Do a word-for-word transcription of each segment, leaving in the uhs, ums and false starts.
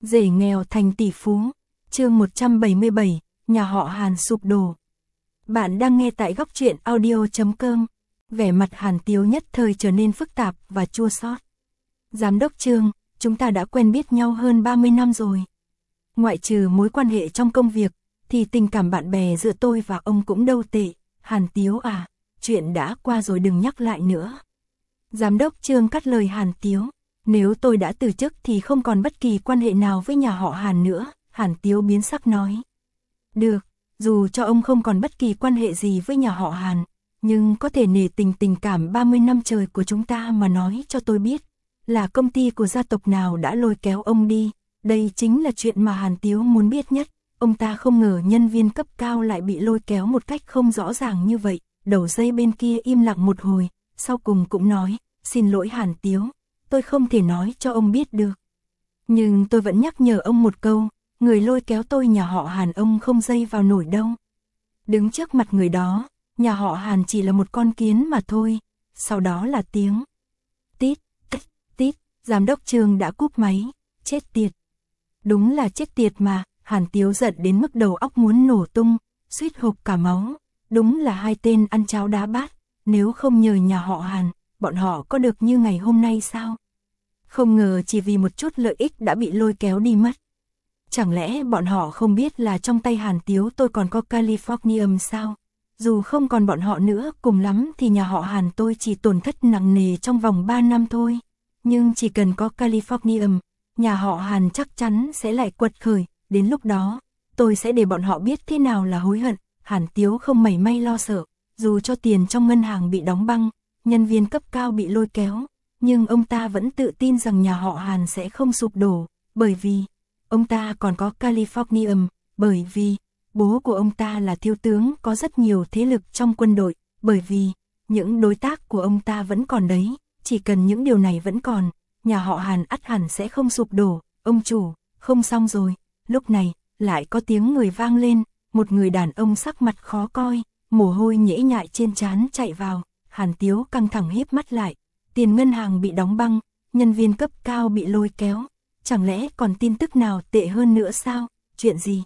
Rể nghèo thành tỷ phú. Chương một trăm bảy mươi bảy, nhà họ Hàn sụp đổ. Bạn đang nghe tại góc truyện audio chấm com. Vẻ mặt Hàn Tiếu nhất thời trở nên phức tạp và chua xót. Giám đốc Trương, chúng ta đã quen biết nhau hơn ba mươi năm rồi. Ngoại trừ mối quan hệ trong công việc, thì tình cảm bạn bè giữa tôi và ông cũng đâu tệ. Hàn Tiếu à, chuyện đã qua rồi đừng nhắc lại nữa. Giám đốc Trương cắt lời Hàn Tiếu. Nếu tôi đã từ chức thì không còn bất kỳ quan hệ nào với nhà họ Hàn nữa, Hàn Tiếu biến sắc nói. Được, dù cho ông không còn bất kỳ quan hệ gì với nhà họ Hàn, nhưng có thể nể tình tình cảm ba mươi năm trời của chúng ta mà nói cho tôi biết, là công ty của gia tộc nào đã lôi kéo ông đi. Đây chính là chuyện mà Hàn Tiếu muốn biết nhất. Ông ta không ngờ nhân viên cấp cao lại bị lôi kéo một cách không rõ ràng như vậy. Đầu dây bên kia im lặng một hồi, sau cùng cũng nói, xin lỗi Hàn Tiếu, tôi không thể nói cho ông biết được. Nhưng tôi vẫn nhắc nhở ông một câu, người lôi kéo tôi nhà họ Hàn ông không dây vào nổi đâu. Đứng trước mặt người đó, nhà họ Hàn chỉ là một con kiến mà thôi. Sau đó là tiếng tít, tít, tít, giám đốc Trương đã cúp máy, chết tiệt. Đúng là chết tiệt mà, Hàn Tiếu giận đến mức đầu óc muốn nổ tung, suýt hộc cả máu. Đúng là hai tên ăn cháo đá bát, nếu không nhờ nhà họ Hàn, bọn họ có được như ngày hôm nay sao? Không ngờ chỉ vì một chút lợi ích đã bị lôi kéo đi mất. Chẳng lẽ bọn họ không biết là trong tay Hàn Tiếu tôi còn có Californium sao? Dù không còn bọn họ nữa, cùng lắm thì nhà họ Hàn tôi chỉ tổn thất nặng nề trong vòng ba năm thôi. Nhưng chỉ cần có Californium, nhà họ Hàn chắc chắn sẽ lại quật khởi. Đến lúc đó, tôi sẽ để bọn họ biết thế nào là hối hận. Hàn Tiếu không mảy may lo sợ, dù cho tiền trong ngân hàng bị đóng băng, nhân viên cấp cao bị lôi kéo, nhưng ông ta vẫn tự tin rằng nhà họ Hàn sẽ không sụp đổ, bởi vì ông ta còn có Californium, bởi vì bố của ông ta là thiếu tướng có rất nhiều thế lực trong quân đội, bởi vì những đối tác của ông ta vẫn còn đấy, chỉ cần những điều này vẫn còn, nhà họ Hàn ắt hẳn sẽ không sụp đổ. Ông chủ, không xong rồi. Lúc này, lại có tiếng người vang lên, một người đàn ông sắc mặt khó coi, mồ hôi nhễ nhại trên trán chạy vào. Hàn Tiếu căng thẳng híp mắt lại, tiền ngân hàng bị đóng băng, nhân viên cấp cao bị lôi kéo, chẳng lẽ còn tin tức nào tệ hơn nữa sao? Chuyện gì?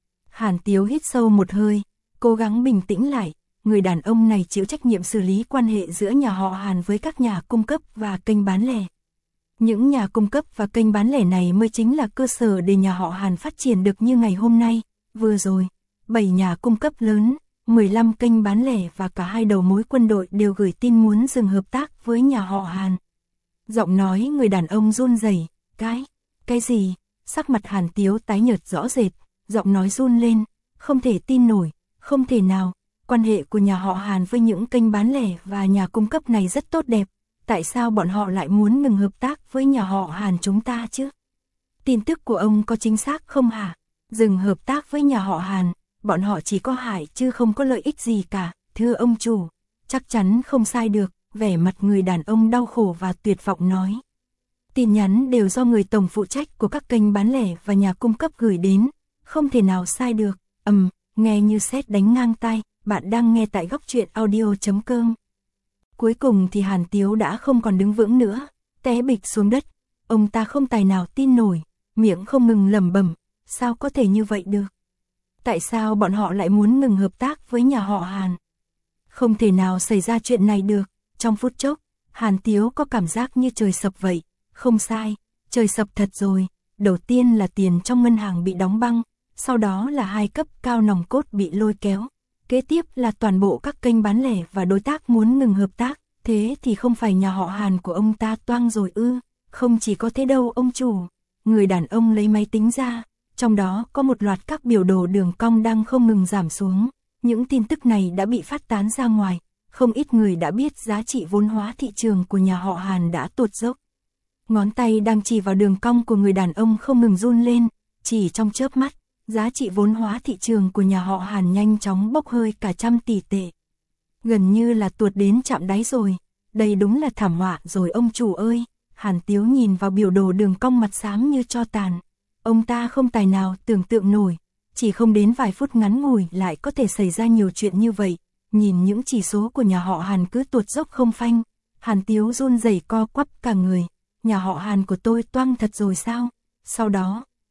Hàn Tiếu hít sâu một hơi, cố gắng bình tĩnh lại. Người đàn ông này chịu trách nhiệm xử lý quan hệ giữa nhà họ Hàn với các nhà cung cấp và kênh bán lẻ. Những nhà cung cấp và kênh bán lẻ này mới chính là cơ sở để nhà họ Hàn phát triển được như ngày hôm nay. Vừa rồi, bảy nhà cung cấp lớn, mười lăm kênh bán lẻ và cả hai đầu mối quân đội đều gửi tin muốn dừng hợp tác với nhà họ Hàn. Giọng nói người đàn ông run rẩy, cái, cái gì? Sắc mặt Hàn Tiếu tái nhợt rõ rệt, giọng nói run lên, không thể tin nổi, không thể nào. Quan hệ của nhà họ Hàn với những kênh bán lẻ và nhà cung cấp này rất tốt đẹp. Tại sao bọn họ lại muốn ngừng hợp tác với nhà họ Hàn chúng ta chứ? Tin tức của ông có chính xác không hả? Dừng hợp tác với nhà họ Hàn, bọn họ chỉ có hại chứ không có lợi ích gì cả. Thưa ông chủ, chắc chắn không sai được, vẻ mặt người đàn ông đau khổ và tuyệt vọng nói. Tin nhắn đều do người tổng phụ trách của các kênh bán lẻ và nhà cung cấp gửi đến, không thể nào sai được. Ầm, um, nghe như sét đánh ngang tai. Bạn đang nghe tại góc truyện audio chấm com. Cuối cùng thì Hàn Tiếu đã không còn đứng vững nữa, té bịch xuống đất. Ông ta không tài nào tin nổi, miệng không ngừng lẩm bẩm, sao có thể như vậy được? Tại sao bọn họ lại muốn ngừng hợp tác với nhà họ Hàn? Không thể nào xảy ra chuyện này được. Trong phút chốc, Hàn Tiếu có cảm giác như trời sập vậy. Không sai, trời sập thật rồi. Đầu tiên là tiền trong ngân hàng bị đóng băng, sau đó là hai cấp cao nòng cốt bị lôi kéo. Kế tiếp là toàn bộ các kênh bán lẻ và đối tác muốn ngừng hợp tác. Thế thì không phải nhà họ Hàn của ông ta toang rồi ư? Không chỉ có thế đâu ông chủ. Người đàn ông lấy máy tính ra, trong đó có một loạt các biểu đồ đường cong đang không ngừng giảm xuống. Những tin tức này đã bị phát tán ra ngoài. Không ít người đã biết giá trị vốn hóa thị trường của nhà họ Hàn đã tụt dốc. Ngón tay đang chỉ vào đường cong của người đàn ông không ngừng run lên. Chỉ trong chớp mắt, giá trị vốn hóa thị trường của nhà họ Hàn nhanh chóng bốc hơi cả trăm tỷ tệ. Gần như là tuột đến chạm đáy rồi. Đây đúng là thảm họa rồi ông chủ ơi. Hàn Tiếu nhìn vào biểu đồ đường cong mặt xám như tro tàn. Ông ta không tài nào tưởng tượng nổi. Chỉ không đến vài phút ngắn ngủi lại có thể xảy ra nhiều chuyện như vậy. Nhìn những chỉ số của nhà họ Hàn cứ tuột dốc không phanh. Hàn Tiếu run rẩy co quắp cả người. Nhà họ Hàn của tôi toang thật rồi sao? Sau đó,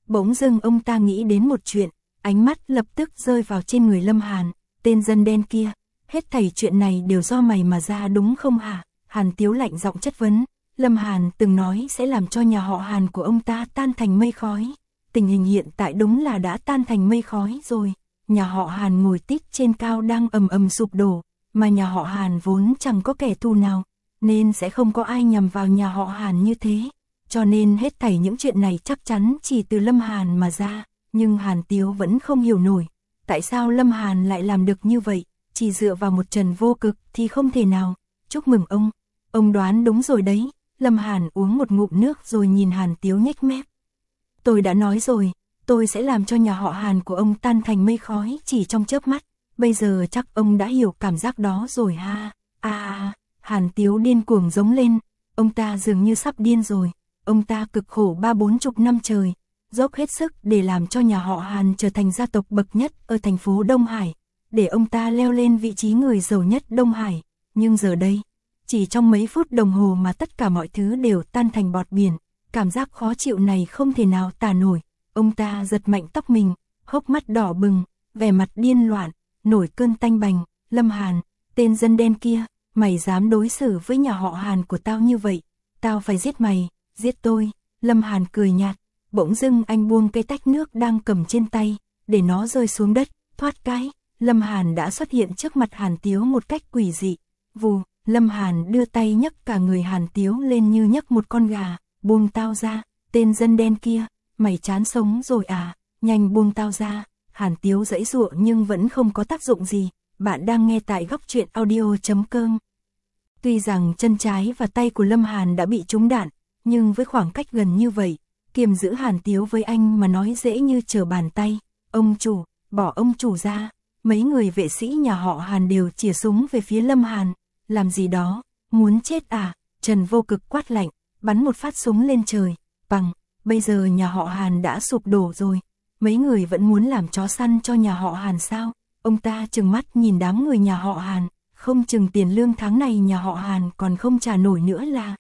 Bỗng dưng ông ta nghĩ đến một chuyện, ánh mắt lập tức rơi vào trên người Lâm Hàn, tên dân đen kia, hết thảy chuyện này đều do mày mà ra đúng không hả? Hàn Tiếu lạnh giọng chất vấn, Lâm Hàn từng nói sẽ làm cho nhà họ Hàn của ông ta tan thành mây khói, tình hình hiện tại đúng là đã tan thành mây khói rồi, nhà họ Hàn ngồi tít trên cao đang ầm ầm sụp đổ, mà nhà họ Hàn vốn chẳng có kẻ thù nào, nên sẽ không có ai nhằm vào nhà họ Hàn như thế, cho nên hết thảy những chuyện này chắc chắn chỉ từ Lâm Hàn mà ra, nhưng Hàn Tiếu vẫn không hiểu nổi, tại sao Lâm Hàn lại làm được như vậy, chỉ dựa vào một Trần Vô Cực thì không thể nào, chúc mừng ông, ông đoán đúng rồi đấy, Lâm Hàn uống một ngụm nước rồi nhìn Hàn Tiếu nhếch mép. Tôi đã nói rồi, tôi sẽ làm cho nhà họ Hàn của ông tan thành mây khói chỉ trong chớp mắt, bây giờ chắc ông đã hiểu cảm giác đó rồi ha, à, à, Hàn Tiếu điên cuồng giống lên, ông ta dường như sắp điên rồi, ông ta cực khổ ba bốn chục năm trời, dốc hết sức để làm cho nhà họ Hàn trở thành gia tộc bậc nhất ở thành phố Đông Hải, để ông ta leo lên vị trí người giàu nhất Đông Hải, nhưng giờ đây, chỉ trong mấy phút đồng hồ mà tất cả mọi thứ đều tan thành bọt biển, cảm giác khó chịu này không thể nào tả nổi, ông ta giật mạnh tóc mình, hốc mắt đỏ bừng, vẻ mặt điên loạn, nổi cơn tanh bành, Lâm Hàn, tên dân đen kia, mày dám đối xử với nhà họ Hàn của tao như vậy, tao phải giết mày, giết tôi, Lâm Hàn cười nhạt, bỗng dưng anh buông cây tách nước đang cầm trên tay, để nó rơi xuống đất, thoát cái, Lâm Hàn đã xuất hiện trước mặt Hàn Tiếu một cách quỷ dị, vù, Lâm Hàn đưa tay nhấc cả người Hàn Tiếu lên như nhấc một con gà, buông tao ra, tên dân đen kia, mày chán sống rồi à, nhanh buông tao ra, Hàn Tiếu giãy giụa nhưng vẫn không có tác dụng gì, bạn đang nghe tại góc truyện audio chấm com. Tuy rằng chân trái và tay của Lâm Hàn đã bị trúng đạn, nhưng với khoảng cách gần như vậy, kiềm giữ Hàn Tiếu với anh mà nói dễ như trở bàn tay, ông chủ, bỏ ông chủ ra, mấy người vệ sĩ nhà họ Hàn đều chĩa súng về phía Lâm Hàn, làm gì đó, muốn chết à, Trần Vô Cực quát lạnh, bắn một phát súng lên trời, bằng, bây giờ nhà họ Hàn đã sụp đổ rồi, mấy người vẫn muốn làm chó săn cho nhà họ Hàn sao, ông ta trừng mắt nhìn đám người nhà họ Hàn, không chừng tiền lương tháng này nhà họ Hàn còn không trả nổi nữa là,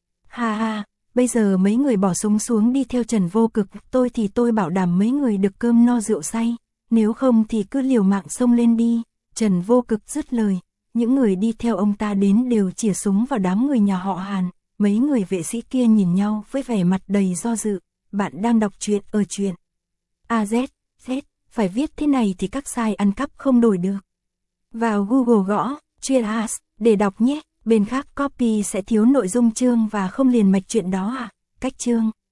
ha ha, bây giờ mấy người bỏ súng xuống đi theo Trần Vô Cực, tôi thì tôi bảo đảm mấy người được cơm no rượu say, nếu không thì cứ liều mạng xông lên đi, Trần Vô Cực dứt lời, những người đi theo ông ta đến đều chĩa súng vào đám người nhà họ Hàn, mấy người vệ sĩ kia nhìn nhau với vẻ mặt đầy do dự, bạn đang đọc truyện ở truyện a zét, Z, phải viết thế này thì các site ăn cắp không đổi được. Vào Google gõ, truyện as, để đọc nhé, bên khác copy sẽ thiếu nội dung chương và không liền mạch chuyện đó à, cách chương.